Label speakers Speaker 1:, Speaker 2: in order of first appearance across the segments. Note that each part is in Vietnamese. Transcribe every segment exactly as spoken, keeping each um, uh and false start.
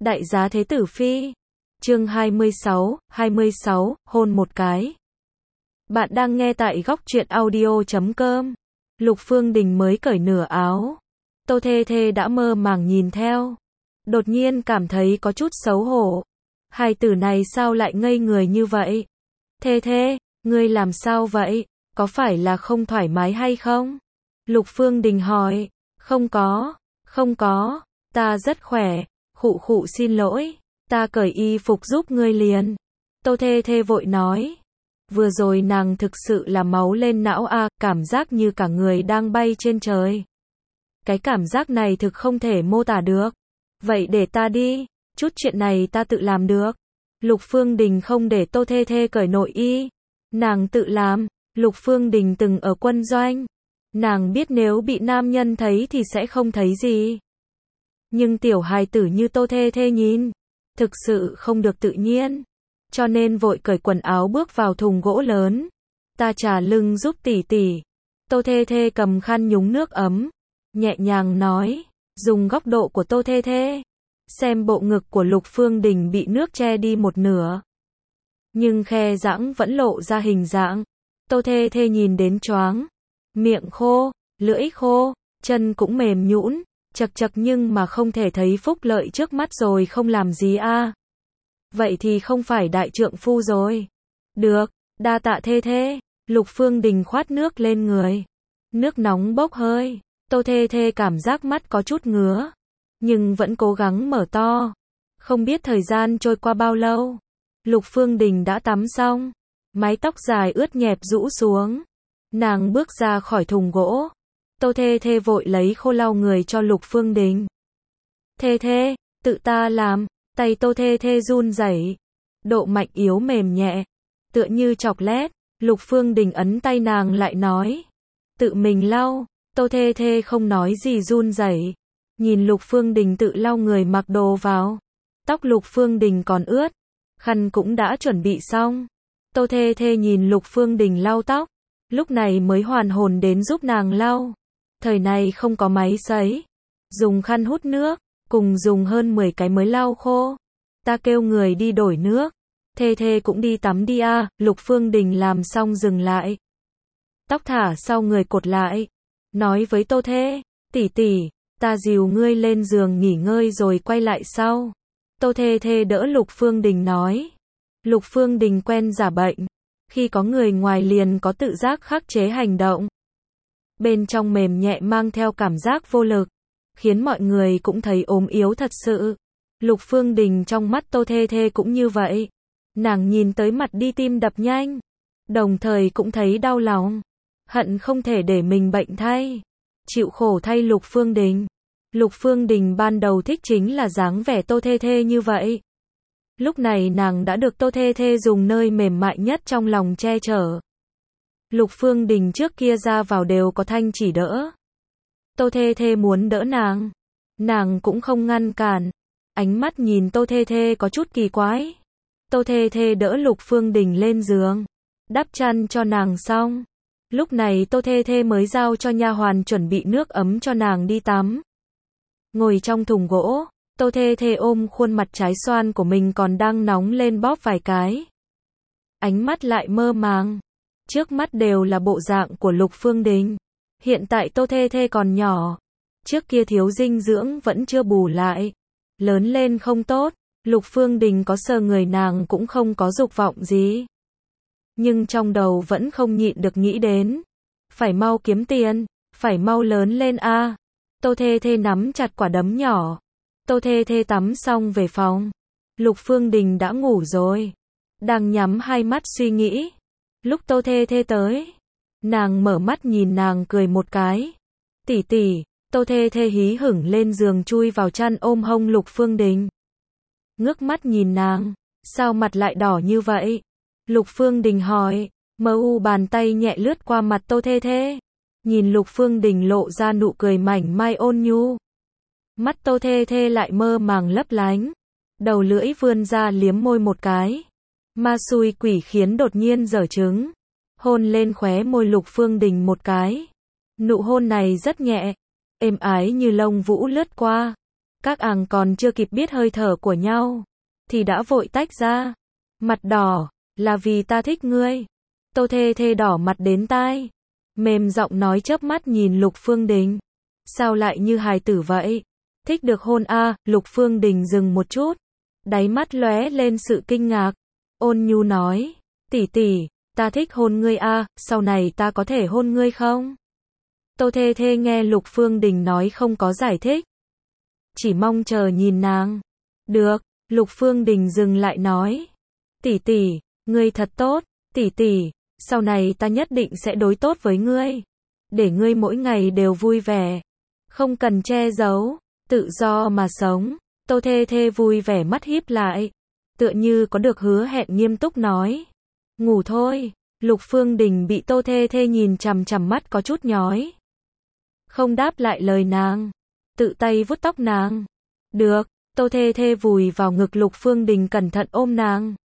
Speaker 1: Đại giá thế tử phi. Chương hai mươi sáu, hai mươi sáu, hôn một cái. Bạn đang nghe tại góc truyện audio chấm com. Lục Phương Đình mới cởi nửa áo. Tô Thê Thê đã mơ màng nhìn theo. Đột nhiên cảm thấy có chút xấu hổ. Hài tử này sao lại ngây người như vậy? Thê Thê, ngươi làm sao vậy? Có phải là không thoải mái hay không? Lục Phương Đình hỏi. Không có, không có, ta rất khỏe. Khụ khụ xin lỗi, ta cởi y phục giúp ngươi liền. Tô Thê Thê vội nói. Vừa rồi nàng thực sự là máu lên não a, à, cảm giác như cả người đang bay trên trời. Cái cảm giác này thực không thể mô tả được. Vậy để ta đi, chút chuyện này ta tự làm được. Lục Phương Đình không để Tô Thê Thê cởi nội y. Nàng tự làm. Lục Phương Đình từng ở quân doanh. Nàng biết nếu bị nam nhân thấy thì sẽ không thấy gì. Nhưng tiểu hài tử như Tô Thê Thê nhìn, thực sự không được tự nhiên. Cho nên vội cởi quần áo bước vào thùng gỗ lớn. Ta trà lưng giúp tỷ tỷ. Tô Thê Thê cầm khăn nhúng nước ấm. Nhẹ nhàng nói, dùng góc độ của Tô Thê Thê. Xem bộ ngực của Lục Phương Đình bị nước che đi một nửa. Nhưng khe rãng vẫn lộ ra hình dạng. Tô Thê Thê nhìn đến choáng. Miệng khô, lưỡi khô, chân cũng mềm nhũn. Chật chật nhưng mà không thể thấy phúc lợi trước mắt rồi không làm gì a. À. Vậy thì không phải đại trượng phu rồi. Được, đa tạ Thê Thê. Lục Phương Đình khoát nước lên người. Nước nóng bốc hơi. Tô Thê Thê cảm giác mắt có chút ngứa. Nhưng vẫn cố gắng mở to. Không biết thời gian trôi qua bao lâu. Lục Phương Đình đã tắm xong. Mái tóc dài ướt nhẹp rũ xuống. Nàng bước ra khỏi thùng gỗ. Tô Thê Thê vội lấy khô lau người cho Lục Phương Đình. Thê Thê, tự ta làm. Tay Tô Thê Thê run rẩy. Độ mạnh yếu mềm nhẹ. Tựa như chọc lét. Lục Phương Đình ấn tay nàng lại nói. Tự mình lau. Tô Thê Thê không nói gì run rẩy. Nhìn Lục Phương Đình tự lau người mặc đồ vào. Tóc Lục Phương Đình còn ướt. Khăn cũng đã chuẩn bị xong. Tô Thê Thê nhìn Lục Phương Đình lau tóc. Lúc này mới hoàn hồn đến giúp nàng lau. Thời này không có máy sấy. Dùng khăn hút nước. Cùng dùng hơn mười cái mới lau khô. Ta kêu người đi đổi nước. Thê Thê cũng đi tắm đi a. À. Lục Phương Đình làm xong dừng lại. Tóc thả sau người cột lại. Nói với Tô Thê. Tỷ tỷ, ta dìu ngươi lên giường nghỉ ngơi rồi quay lại sau. Tô Thê Thê đỡ Lục Phương Đình nói. Lục Phương Đình quen giả bệnh. Khi có người ngoài liền có tự giác khắc chế hành động. Bên trong mềm nhẹ mang theo cảm giác vô lực. Khiến mọi người cũng thấy ốm yếu thật sự. Lục Phương Đình trong mắt Tô Thê Thê cũng như vậy. Nàng nhìn tới mặt đi tim đập nhanh. Đồng thời cũng thấy đau lòng. Hận không thể để mình bệnh thay. Chịu khổ thay Lục Phương Đình. Lục Phương Đình ban đầu thích chính là dáng vẻ Tô Thê Thê như vậy. Lúc này nàng đã được Tô Thê Thê dùng nơi mềm mại nhất trong lòng che chở. Lục Phương Đình trước kia ra vào đều có thanh chỉ đỡ. Tô Thê Thê muốn đỡ nàng. Nàng cũng không ngăn cản. Ánh mắt nhìn Tô Thê Thê có chút kỳ quái. Tô Thê Thê đỡ Lục Phương Đình lên giường. Đắp chăn cho nàng xong. Lúc này Tô Thê Thê mới giao cho nha hoàn chuẩn bị nước ấm cho nàng đi tắm. Ngồi trong thùng gỗ. Tô Thê Thê ôm khuôn mặt trái xoan của mình còn đang nóng lên bóp vài cái. Ánh mắt lại mơ màng. Trước mắt đều là bộ dạng của Lục Phương Đình. Hiện tại Tô Thê Thê còn nhỏ. Trước kia thiếu dinh dưỡng vẫn chưa bù lại. Lớn lên không tốt. Lục Phương Đình có sờ người nàng cũng không có dục vọng gì. Nhưng trong đầu vẫn không nhịn được nghĩ đến. Phải mau kiếm tiền. Phải mau lớn lên a. À. Tô Thê Thê nắm chặt quả đấm nhỏ. Tô Thê Thê tắm xong về phòng. Lục Phương Đình đã ngủ rồi. Đang nhắm hai mắt suy nghĩ. Lúc Tô Thê Thê tới. Nàng mở mắt nhìn nàng cười một cái. Tỷ tỷ. Tô Thê Thê hí hửng lên giường chui vào chăn ôm hông Lục Phương Đình. Ngước mắt nhìn nàng. Sao mặt lại đỏ như vậy? Lục Phương Đình hỏi. Mơ u bàn tay nhẹ lướt qua mặt Tô Thê Thê. Nhìn Lục Phương Đình lộ ra nụ cười mảnh mai ôn nhu. Mắt Tô Thê Thê lại mơ màng lấp lánh. Đầu lưỡi vươn ra liếm môi một cái. Ma xui quỷ khiến đột nhiên giở trứng. Hôn lên khóe môi Lục Phương Đình một cái. Nụ hôn này rất nhẹ. Êm ái như lông vũ lướt qua. Các àng còn chưa kịp biết hơi thở của nhau, thì đã vội tách ra. Mặt đỏ, là vì ta thích ngươi. Tô Thê Thê đỏ mặt đến tai, mềm giọng nói chớp mắt nhìn Lục Phương Đình. Sao lại như hài tử vậy? Thích được hôn a? À, Lục Phương Đình dừng một chút, đáy mắt lóe lên sự kinh ngạc, ôn nhu nói, tỷ tỷ, ta thích hôn ngươi a, à, sau này ta có thể hôn ngươi không? Tô Thê Thê nghe Lục Phương Đình nói không có giải thích, chỉ mong chờ nhìn nàng. Được, Lục Phương Đình dừng lại nói, tỷ tỷ, ngươi thật tốt, tỷ tỷ, sau này ta nhất định sẽ đối tốt với ngươi, để ngươi mỗi ngày đều vui vẻ, không cần che giấu, tự do mà sống. Tô Thê Thê vui vẻ mắt híp lại, tựa như có được hứa hẹn nghiêm túc nói, ngủ thôi. Lục Phương Đình bị Tô Thê Thê nhìn chằm chằm mắt có chút nhói, không đáp lại lời nàng, tự tay vuốt tóc nàng. Được, Tô Thê Thê vùi vào ngực Lục Phương Đình cẩn thận ôm nàng,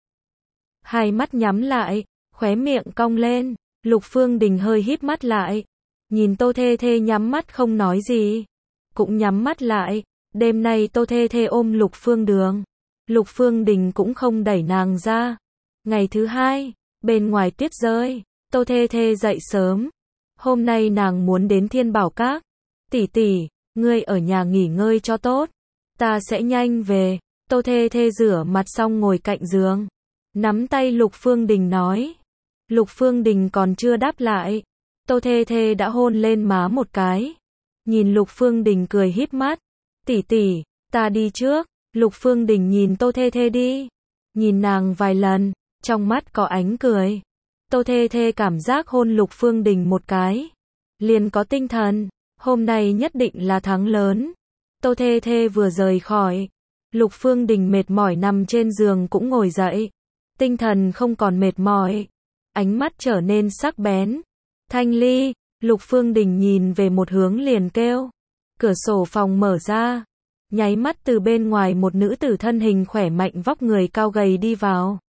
Speaker 1: hai mắt nhắm lại, khóe miệng cong lên. Lục Phương Đình hơi híp mắt lại, nhìn Tô Thê Thê nhắm mắt không nói gì, cũng nhắm mắt lại. Đêm nay Tô Thê Thê ôm Lục Phương Đường, Lục Phương Đình cũng không đẩy nàng ra. Ngày thứ hai, bên ngoài tuyết rơi, Tô Thê Thê dậy sớm. Hôm nay nàng muốn đến Thiên Bảo Các. Tỷ tỷ, ngươi ở nhà nghỉ ngơi cho tốt, ta sẽ nhanh về. Tô Thê Thê rửa mặt xong ngồi cạnh giường, nắm tay Lục Phương Đình nói. Lục Phương Đình còn chưa đáp lại, Tô Thê Thê đã hôn lên má một cái. Nhìn Lục Phương Đình cười híp mắt, tỷ tỷ, ta đi trước. Lục Phương Đình nhìn Tô Thê Thê đi, nhìn nàng vài lần, trong mắt có ánh cười. Tô Thê Thê cảm giác hôn Lục Phương Đình một cái, liền có tinh thần, hôm nay nhất định là thắng lớn. Tô Thê Thê vừa rời khỏi, Lục Phương Đình mệt mỏi nằm trên giường cũng ngồi dậy, tinh thần không còn mệt mỏi, ánh mắt trở nên sắc bén. Thanh Ly, Lục Phương Đình nhìn về một hướng liền kêu. Cửa sổ phòng mở ra, nháy mắt từ bên ngoài một nữ tử thân hình khỏe mạnh vóc người cao gầy đi vào.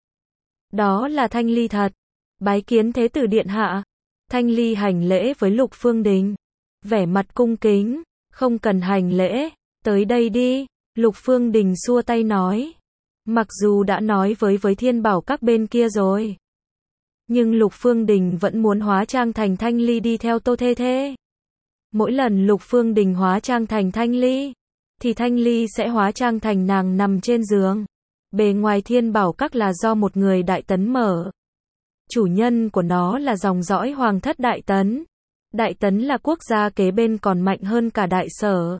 Speaker 1: Đó là Thanh Ly thật. Bái kiến Thế tử điện hạ. Thanh Ly hành lễ với Lục Phương Đình, vẻ mặt cung kính. Không cần hành lễ, tới đây đi. Lục Phương Đình xua tay nói. Mặc dù đã nói với với Thiên Bảo Các bên kia rồi, nhưng Lục Phương Đình vẫn muốn hóa trang thành Thanh Ly đi theo Tô Thê Thê. Mỗi lần Lục Phương Đình hóa trang thành Thanh Ly, thì Thanh Ly sẽ hóa trang thành nàng nằm trên giường. Bề ngoài Thiên Bảo Các là do một người Đại Tấn mở. Chủ nhân của nó là dòng dõi Hoàng thất Đại Tấn. Đại Tấn là quốc gia kế bên còn mạnh hơn cả Đại Sở.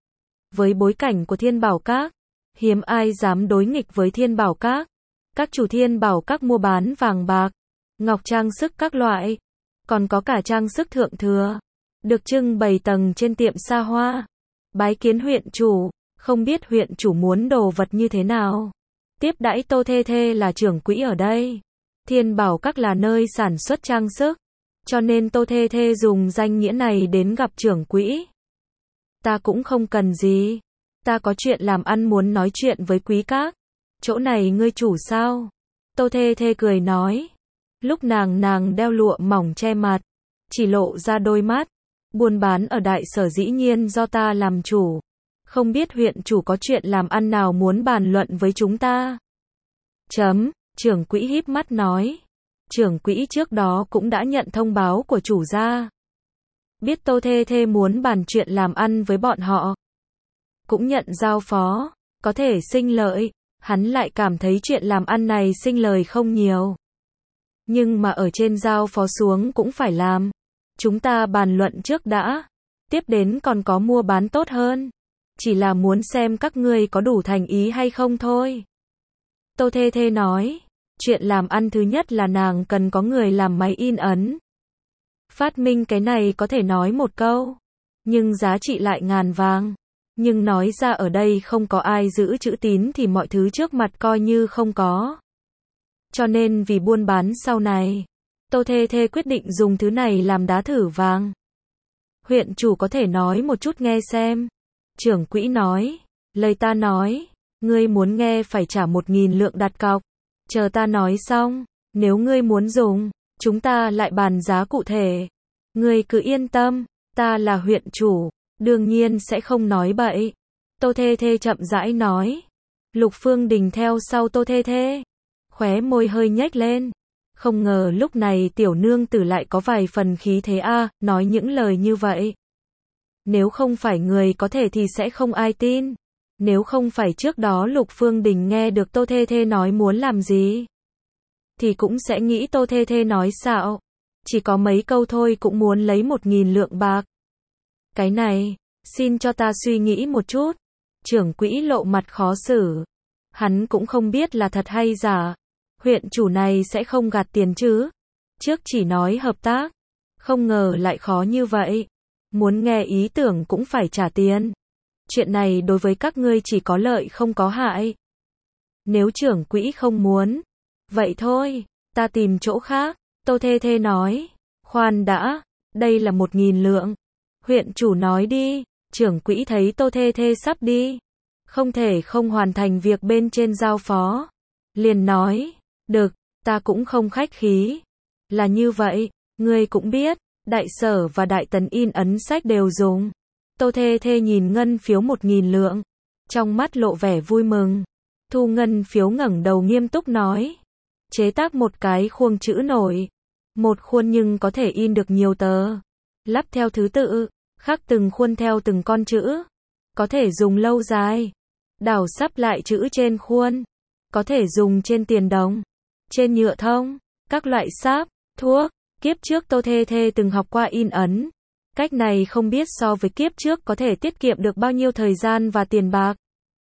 Speaker 1: Với bối cảnh của Thiên Bảo Các, hiếm ai dám đối nghịch với Thiên Bảo Các. Các chủ Thiên Bảo Các mua bán vàng bạc, ngọc trang sức các loại, còn có cả trang sức thượng thừa, được trưng bày tầng trên tiệm xa hoa. Bái kiến huyện chủ, không biết huyện chủ muốn đồ vật như thế nào. Tiếp đãi Tô Thê Thê là trưởng quỹ ở đây. Thiên Bảo Các là nơi sản xuất trang sức, cho nên Tô Thê Thê dùng danh nghĩa này đến gặp trưởng quỹ. Ta cũng không cần gì, ta có chuyện làm ăn muốn nói chuyện với quý các. Chỗ này ngươi chủ sao? Tô Thê Thê cười nói. Lúc nàng nàng đeo lụa mỏng che mặt, chỉ lộ ra đôi mắt. Buôn bán ở Đại Sở dĩ nhiên do ta làm chủ. Không biết huyện chủ có chuyện làm ăn nào muốn bàn luận với chúng ta? Chấm, trưởng quỹ híp mắt nói. Trưởng quỹ trước đó cũng đã nhận thông báo của chủ gia. Biết Tô Thê Thê muốn bàn chuyện làm ăn với bọn họ, cũng nhận giao phó, có thể sinh lợi. Hắn lại cảm thấy chuyện làm ăn này sinh lời không nhiều, nhưng mà ở trên giao phó xuống cũng phải làm. Chúng ta bàn luận trước đã, tiếp đến còn có mua bán tốt hơn. Chỉ là muốn xem các ngươi có đủ thành ý hay không thôi. Tô Thê Thê nói, chuyện làm ăn thứ nhất là nàng cần có người làm máy in ấn. Phát minh cái này có thể nói một câu, nhưng giá trị lại ngàn vàng. Nhưng nói ra ở đây không có ai giữ chữ tín thì mọi thứ trước mặt coi như không có. Cho nên vì buôn bán sau này, Tô Thê Thê quyết định dùng thứ này làm đá thử vàng. Huyện chủ có thể nói một chút nghe xem. Trưởng quỹ nói, lời ta nói, ngươi muốn nghe phải trả một nghìn lượng đặt cọc. Chờ ta nói xong, nếu ngươi muốn dùng, chúng ta lại bàn giá cụ thể. Ngươi cứ yên tâm, ta là huyện chủ, đương nhiên sẽ không nói bậy. Tô Thê Thê chậm rãi nói. Lục Phương Đình theo sau Tô Thê Thê. Khóe môi hơi nhếch lên. Không ngờ lúc này tiểu nương tử lại có vài phần khí thế a, nói những lời như vậy. Nếu không phải người có thể thì sẽ không ai tin. Nếu không phải trước đó Lục Phương Đình nghe được Tô Thê Thê nói muốn làm gì, thì cũng sẽ nghĩ Tô Thê Thê nói xạo. Chỉ có mấy câu thôi cũng muốn lấy một nghìn lượng bạc. Cái này, xin cho ta suy nghĩ một chút. Trưởng quỹ lộ mặt khó xử. Hắn cũng không biết là thật hay giả. Huyện chủ này sẽ không gạt tiền chứ. Trước chỉ nói hợp tác. Không ngờ lại khó như vậy. Muốn nghe ý tưởng cũng phải trả tiền. Chuyện này đối với các ngươi chỉ có lợi không có hại. Nếu trưởng quỹ không muốn, vậy thôi, ta tìm chỗ khác. Tô Thê Thê nói. Khoan đã, đây là một nghìn lượng. Huyện chủ nói đi. Trưởng quỹ thấy Tô Thê Thê sắp đi, không thể không hoàn thành việc bên trên giao phó. Liền nói. Được, ta cũng không khách khí. Là như vậy, ngươi cũng biết, đại sở và đại tần in ấn sách đều dùng. Tô Thê Thê nhìn ngân phiếu một nghìn lượng. Trong mắt lộ vẻ vui mừng. Thu ngân phiếu ngẩng đầu nghiêm túc nói. Chế tác một cái khuôn chữ nổi. Một khuôn nhưng có thể in được nhiều tờ. Lắp theo thứ tự, khắc từng khuôn theo từng con chữ. Có thể dùng lâu dài. Đảo sắp lại chữ trên khuôn. Có thể dùng trên tiền đồng, trên nhựa thông, các loại sáp, thuốc. Kiếp trước Tô Thê Thê từng học qua in ấn. Cách này không biết so với kiếp trước có thể tiết kiệm được bao nhiêu thời gian và tiền bạc.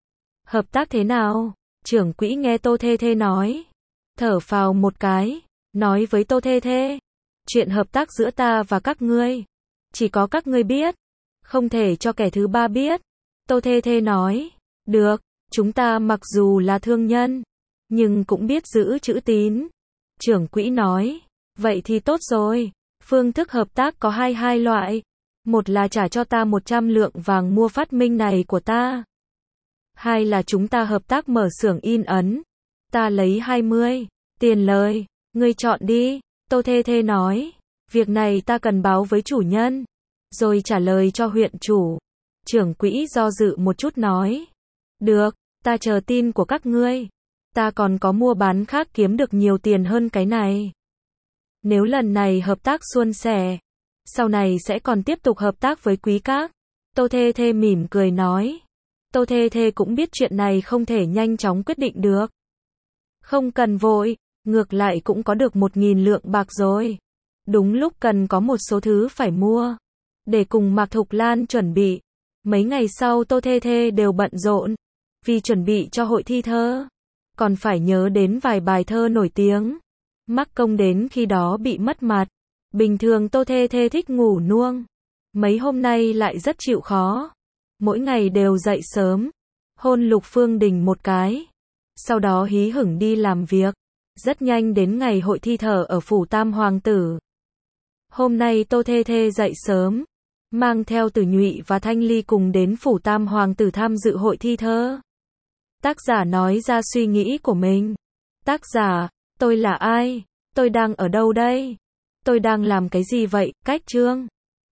Speaker 1: Hợp tác thế nào? Trưởng quỹ nghe Tô Thê Thê nói. Thở phào một cái. Nói với Tô Thê Thê. Chuyện hợp tác giữa ta và các ngươi. Chỉ có các ngươi biết. Không thể cho kẻ thứ ba biết. Tô Thê Thê nói. Được, chúng ta mặc dù là thương nhân, nhưng cũng biết giữ chữ tín. Trưởng quỹ nói. Vậy thì tốt rồi. Phương thức hợp tác có hai hai loại. Một là trả cho ta một trăm lượng vàng mua phát minh này của ta. Hai là chúng ta hợp tác mở xưởng in ấn. Ta lấy hai mươi. Tiền lời, ngươi chọn đi. Tô Thê Thê nói. Việc này ta cần báo với chủ nhân, rồi trả lời cho huyện chủ. Trưởng quỹ do dự một chút nói. Được, ta chờ tin của các ngươi. Ta còn có mua bán khác kiếm được nhiều tiền hơn cái này. Nếu lần này hợp tác suôn sẻ, sau này sẽ còn tiếp tục hợp tác với quý các. Tô Thê Thê mỉm cười nói. Tô Thê Thê cũng biết chuyện này không thể nhanh chóng quyết định được. Không cần vội, ngược lại cũng có được một nghìn lượng bạc rồi. Đúng lúc cần có một số thứ phải mua, để cùng Mạc Thục Lan chuẩn bị. Mấy ngày sau Tô Thê Thê đều bận rộn, vì chuẩn bị cho hội thi thơ. Còn phải nhớ đến vài bài thơ nổi tiếng. Mắc công đến khi đó bị mất mặt. Bình thường Tô Thê Thê thích ngủ nuông. Mấy hôm nay lại rất chịu khó. Mỗi ngày đều dậy sớm, hôn Lục Phương Đình một cái. Sau đó hí hửng đi làm việc. Rất nhanh đến ngày hội thi thơ ở phủ Tam Hoàng tử. Hôm nay Tô Thê Thê dậy sớm, mang theo Tử Nhụy và Thanh Ly cùng đến phủ Tam Hoàng tử tham dự hội thi thơ. Tác giả nói ra suy nghĩ của mình. Tác giả, tôi là ai? Tôi đang ở đâu đây? Tôi đang làm cái gì vậy? Cách chương